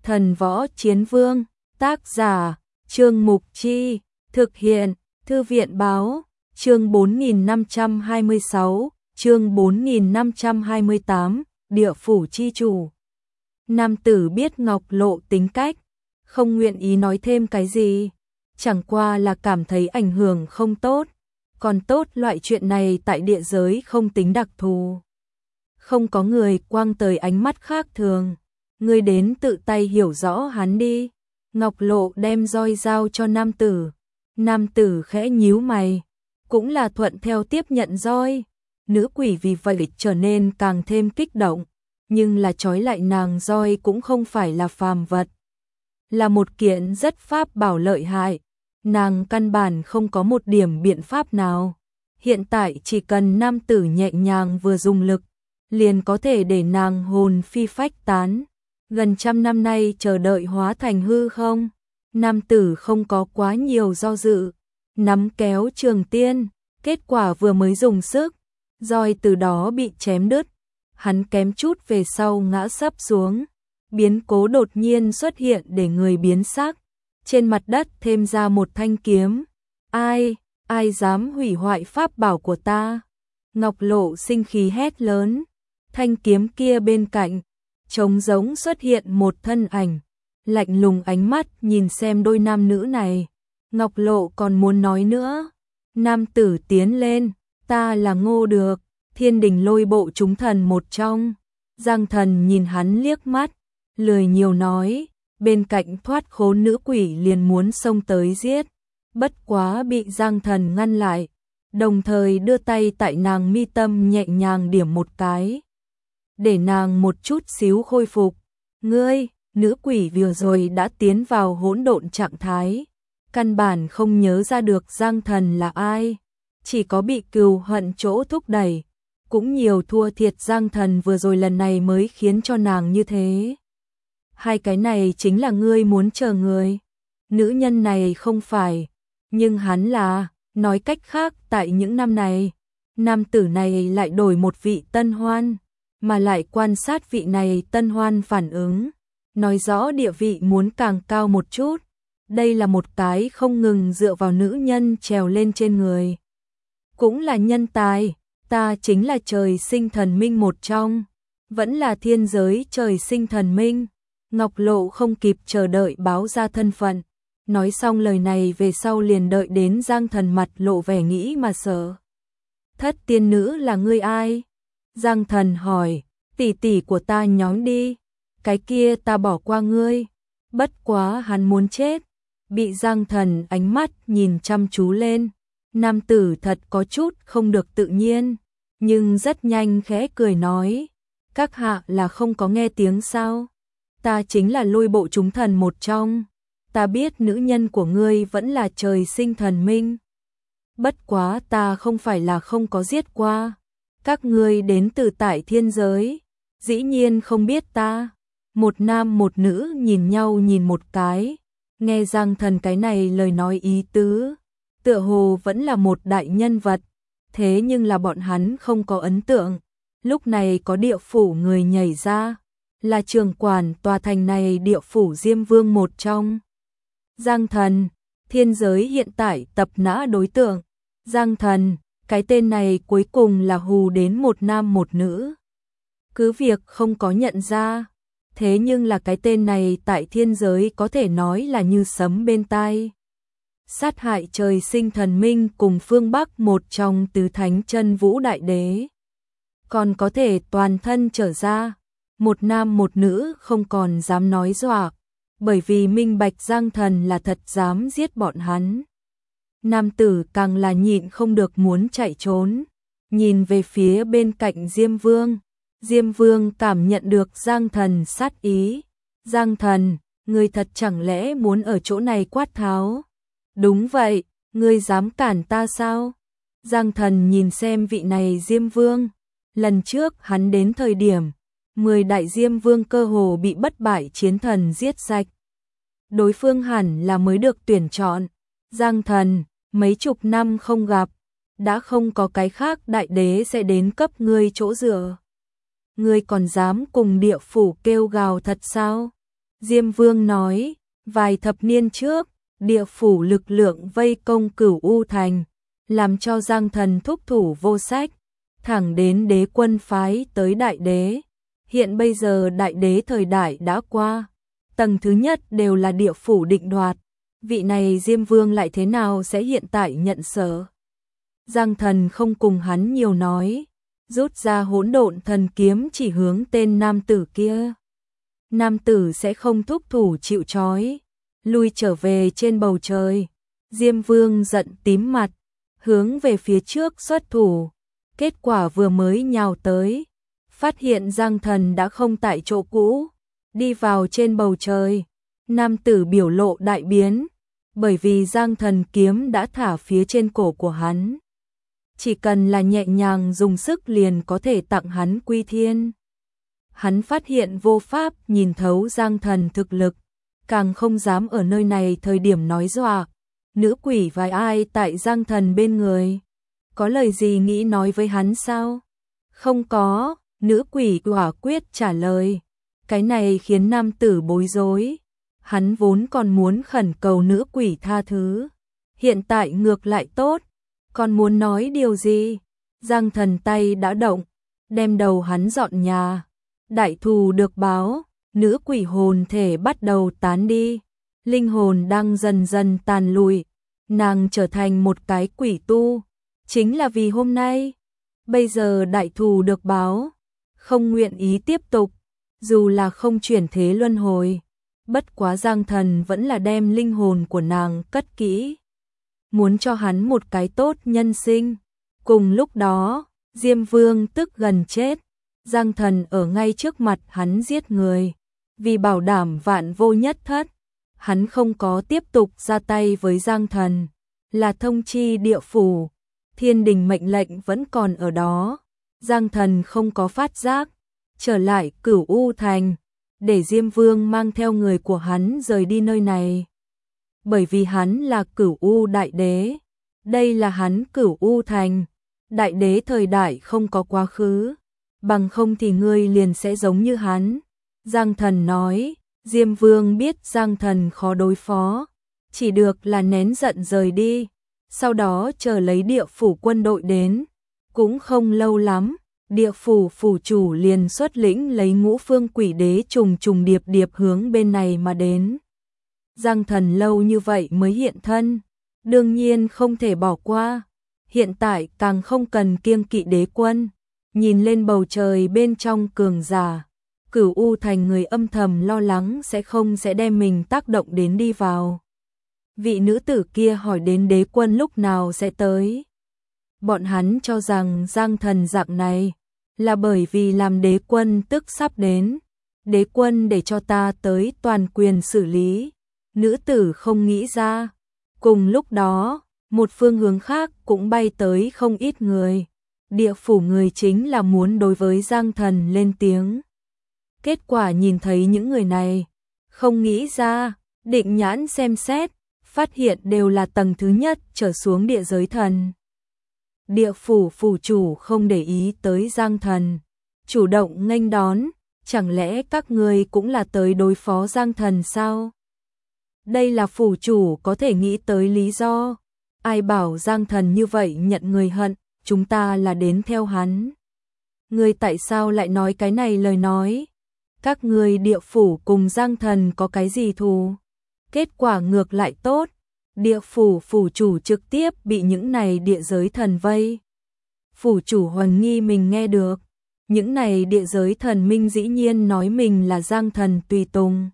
Thần Võ Chiến Vương, tác giả, Trương Mục Chi, thực hiện, Thư viện Báo, chương 4526, chương 4528, Địa phủ chi chủ. Nam tử biết Ngọc Lộ tính cách, không nguyện ý nói thêm cái gì, chẳng qua là cảm thấy ảnh hưởng không tốt, còn tốt loại chuyện này tại địa giới không tính đặc thù. Không có người quăng tới ánh mắt khác thường, ngươi đến tự tay hiểu rõ hắn đi. Ngọc Lộ đem roi giao cho nam tử. Nam tử khẽ nhíu mày, cũng là thuận theo tiếp nhận roi. Nữ quỷ vì vậy trở nên càng thêm kích động, nhưng là trói lại nàng roi cũng không phải là phàm vật, là một kiện rất pháp bảo lợi hại. Nàng căn bản không có một điểm biện pháp nào. Hiện tại chỉ cần nam tử nhẹ nhàng vừa dùng lực, liền có thể để nàng hồn phi phách tán. Gần trăm năm nay chờ đợi hóa thành hư không. Nam tử không có quá nhiều do dự, nắm kéo trường tiên, kết quả vừa mới dùng sức, roi từ đó bị chém đứt. Hắn kém chút về sau ngã sấp xuống. Biến cố đột nhiên xuất hiện để người biến sắc. Trên mặt đất thêm ra một thanh kiếm. Ai dám hủy hoại pháp bảo của ta? Ngọc Lộ sinh khí hét lớn. Thanh kiếm kia bên cạnh, trống rỗng xuất hiện một thân ảnh, lạnh lùng ánh mắt nhìn xem đôi nam nữ này. Ngọc Lộ còn muốn nói nữa. Nam tử tiến lên, ta là Ngô Được, Thiên Đình Lôi Bộ chúng thần một trong. Giang Thần nhìn hắn liếc mắt, lười nhiều nói, bên cạnh thoát khốn nữ quỷ liền muốn xông tới giết. Bất quá bị Giang Thần ngăn lại, đồng thời đưa tay tại nàng mi tâm nhẹ nhàng điểm một cái, để nàng một chút xíu khôi phục. Ngươi, nữ quỷ vừa rồi đã tiến vào hỗn độn trạng thái, căn bản không nhớ ra được Giang Thần là ai, chỉ có bị cừu hận chỗ thúc đẩy, cũng nhiều thua thiệt Giang Thần vừa rồi lần này mới khiến cho nàng như thế. Hai cái này chính là ngươi muốn chờ người. Nữ nhân này không phải, nhưng hắn là, nói cách khác tại những năm này, nam tử này lại đổi một vị tân hoan, mà lại quan sát vị này tân hoan phản ứng, nói rõ địa vị muốn càng cao một chút. Đây là một cái không ngừng dựa vào nữ nhân trèo lên trên người. Cũng là nhân tài, ta chính là trời sinh thần minh một trong, vẫn là thiên giới trời sinh thần minh. Ngọc Lộ không kịp chờ đợi báo ra thân phận. Nói xong lời này về sau liền đợi đến Giang Thần mặt lộ vẻ nghĩ mà sợ. Thất tiên nữ là ngươi ai? Giang Thần hỏi, tỷ tỷ của ta nhóm đi. Cái kia ta bỏ qua ngươi. Bất quá hắn muốn chết. Bị Giang Thần ánh mắt nhìn chăm chú lên. Nam tử thật có chút không được tự nhiên, nhưng rất nhanh khẽ cười nói, các hạ là không có nghe tiếng sao? Ta chính là Lôi Bộ chúng thần một trong. Ta biết nữ nhân của ngươi vẫn là trời sinh thần minh. Bất quá ta không phải là không có giết qua. Các ngươi đến từ tại thiên giới, dĩ nhiên không biết ta. Một nam một nữ nhìn nhau nhìn một cái, nghe Giang Thần cái này lời nói ý tứ, tựa hồ vẫn là một đại nhân vật, thế nhưng là bọn hắn không có ấn tượng. Lúc này có địa phủ người nhảy ra, là trưởng quản tòa thành này địa phủ Diêm Vương một trong. Giang Thần, thiên giới hiện tại tập nã đối tượng. Giang Thần, cái tên này cuối cùng là hù đến một nam một nữ. Cứ việc không có nhận ra, thế nhưng là cái tên này tại thiên giới có thể nói là như sấm bên tai. Sát hại trời sinh thần minh cùng phương Bắc một trong tứ thánh chân vũ đại đế. Còn có thể toàn thân trở ra, một nam một nữ không còn dám nói dọa, bởi vì minh bạch Giang Thần là thật dám giết bọn hắn. Nam tử càng là nhịn không được muốn chạy trốn, nhìn về phía bên cạnh Diêm Vương. Diêm Vương cảm nhận được Giang Thần sát ý. Giang Thần, ngươi thật chẳng lẽ muốn ở chỗ này quát tháo? Đúng vậy, ngươi dám cản ta sao? Giang Thần nhìn xem vị này Diêm Vương. Lần trước hắn đến thời điểm, 10 đại Diêm Vương cơ hồ bị bất bại chiến thần giết sạch. Đối phương hẳn là mới được tuyển chọn. Giang Thần, mấy chục năm không gặp, đã không có cái khác đại đế sẽ đến cấp ngươi chỗ dựa. Ngươi còn dám cùng địa phủ kêu gào thật sao? Diêm Vương nói, vài thập niên trước, địa phủ lực lượng vây công Cửu U Thành, làm cho Giang Thần thúc thủ vô sách, thẳng đến đế quân phái tới đại đế. Hiện bây giờ đại đế thời đại đã qua, tầng thứ nhất đều là địa phủ định đoạt, vị này Diêm Vương lại thế nào sẽ hiện tại nhận sở. Giang Thần không cùng hắn nhiều nói, rút ra hỗn độn thần kiếm chỉ hướng tên nam tử kia. Nam tử sẽ không thúc thủ chịu trói, lui trở về trên bầu trời. Diêm Vương giận tím mặt, hướng về phía trước xuất thủ. Kết quả vừa mới nhào tới, phát hiện Giang Thần đã không tại chỗ cũ, đi vào trên bầu trời. Nam tử biểu lộ đại biến, bởi vì Giang Thần kiếm đã thả phía trên cổ của hắn. Chỉ cần là nhẹ nhàng dùng sức liền có thể tặng hắn quy thiên. Hắn phát hiện vô pháp nhìn thấu Giang Thần thực lực, càng không dám ở nơi này thời điểm nói dọa. Nữ quỷ vài ai tại Giang Thần bên người, có lời gì nghĩ nói với hắn sao? Không có, nữ quỷ quả quyết trả lời. Cái này khiến nam tử bối rối. Hắn vốn còn muốn khẩn cầu nữ quỷ tha thứ, hiện tại ngược lại tốt, còn muốn nói điều gì? Giang Thần tay đã động, đem đầu hắn dọn nhà. Đại thù được báo, nữ quỷ hồn thể bắt đầu tán đi, linh hồn đang dần dần tàn lụi, nàng trở thành một cái quỷ tu, chính là vì hôm nay. Bây giờ đại thù được báo, không nguyện ý tiếp tục, dù là không chuyển thế luân hồi. Bất quá Giang Thần vẫn là đem linh hồn của nàng cất kỹ, muốn cho hắn một cái tốt nhân sinh. Cùng lúc đó, Diêm Vương tức gần chết, Giang Thần ở ngay trước mặt hắn giết người. Vì bảo đảm vạn vô nhất thất, hắn không có tiếp tục ra tay với Giang Thần, là thông chi địa phủ, thiên đình mệnh lệnh vẫn còn ở đó. Giang Thần không có phát giác, trở lại Cửu U Thành, để Diêm Vương mang theo người của hắn rời đi nơi này. Bởi vì hắn là Cửu U Đại Đế, đây là hắn Cửu U Thành, Đại Đế thời đại không có quá khứ, bằng không thì ngươi liền sẽ giống như hắn. Giang Thần nói, Diêm Vương biết Giang Thần khó đối phó, chỉ được là nén giận rời đi, sau đó chờ lấy địa phủ quân đội đến. Cũng không lâu lắm, địa phủ phủ chủ liền xuất lĩnh lấy ngũ phương quỷ đế trùng trùng điệp điệp hướng bên này mà đến. Giang Thần lâu như vậy mới hiện thân, đương nhiên không thể bỏ qua, hiện tại càng không cần kiêng kỵ đế quân. Nhìn lên bầu trời bên trong cường giả, Cửu U Thành người âm thầm lo lắng sẽ đem mình tác động đến đi vào. Vị nữ tử kia hỏi đến đế quân lúc nào sẽ tới. Bọn hắn cho rằng Giang Thần dạng này là bởi vì làm đế quân tức sắp đến. Đế quân để cho ta tới toàn quyền xử lý. Nữ tử không nghĩ ra. Cùng lúc đó, một phương hướng khác cũng bay tới không ít người. Địa phủ người chính là muốn đối với Giang Thần lên tiếng. Kết quả nhìn thấy những người này, không nghĩ ra, định nhãn xem xét, phát hiện đều là tầng thứ nhất trở xuống địa giới thần. Địa phủ phủ chủ không để ý tới Giang Thần, chủ động nghênh đón, chẳng lẽ các ngươi cũng là tới đối phó Giang Thần sao? Đây là phủ chủ có thể nghĩ tới lý do, ai bảo Giang Thần như vậy nhận người hận, chúng ta là đến theo hắn. Ngươi tại sao lại nói cái này lời nói? Các ngươi địa phủ cùng Giang Thần có cái gì thù? Kết quả ngược lại tốt, địa phủ phủ chủ trực tiếp bị những này địa giới thần vây. Phủ chủ hoài nghi mình nghe được, những này địa giới thần minh dĩ nhiên nói mình là Giang Thần tùy tùng.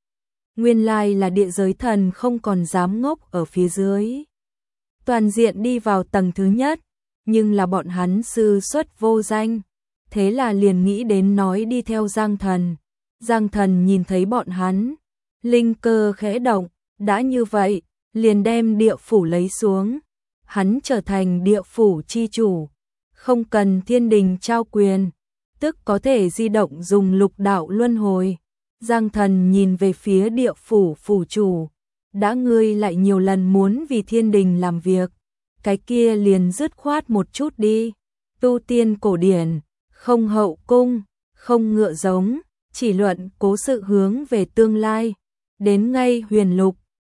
Nguyên lai là địa giới thần không còn dám ngốc ở phía dưới. Toàn diện đi vào tầng thứ nhất, nhưng là bọn hắn sư xuất vô danh, thế là liền nghĩ đến nói đi theo Giang Thần. Giang Thần nhìn thấy bọn hắn, linh cơ khẽ động, đã như vậy, liền đem địa phủ lấy xuống. Hắn trở thành địa phủ chi chủ, không cần thiên đình trao quyền, tức có thể di động dùng lục đạo luân hồi. Giang Thần nhìn về phía địa phủ phủ chủ, đã ngươi lại nhiều lần muốn vì thiên đình làm việc, cái kia liền dứt khoát một chút đi. Tu tiên cổ điển, không hậu cung, không ngựa giống, chỉ luận cố sự hướng về tương lai. Đến ngay huyền lục,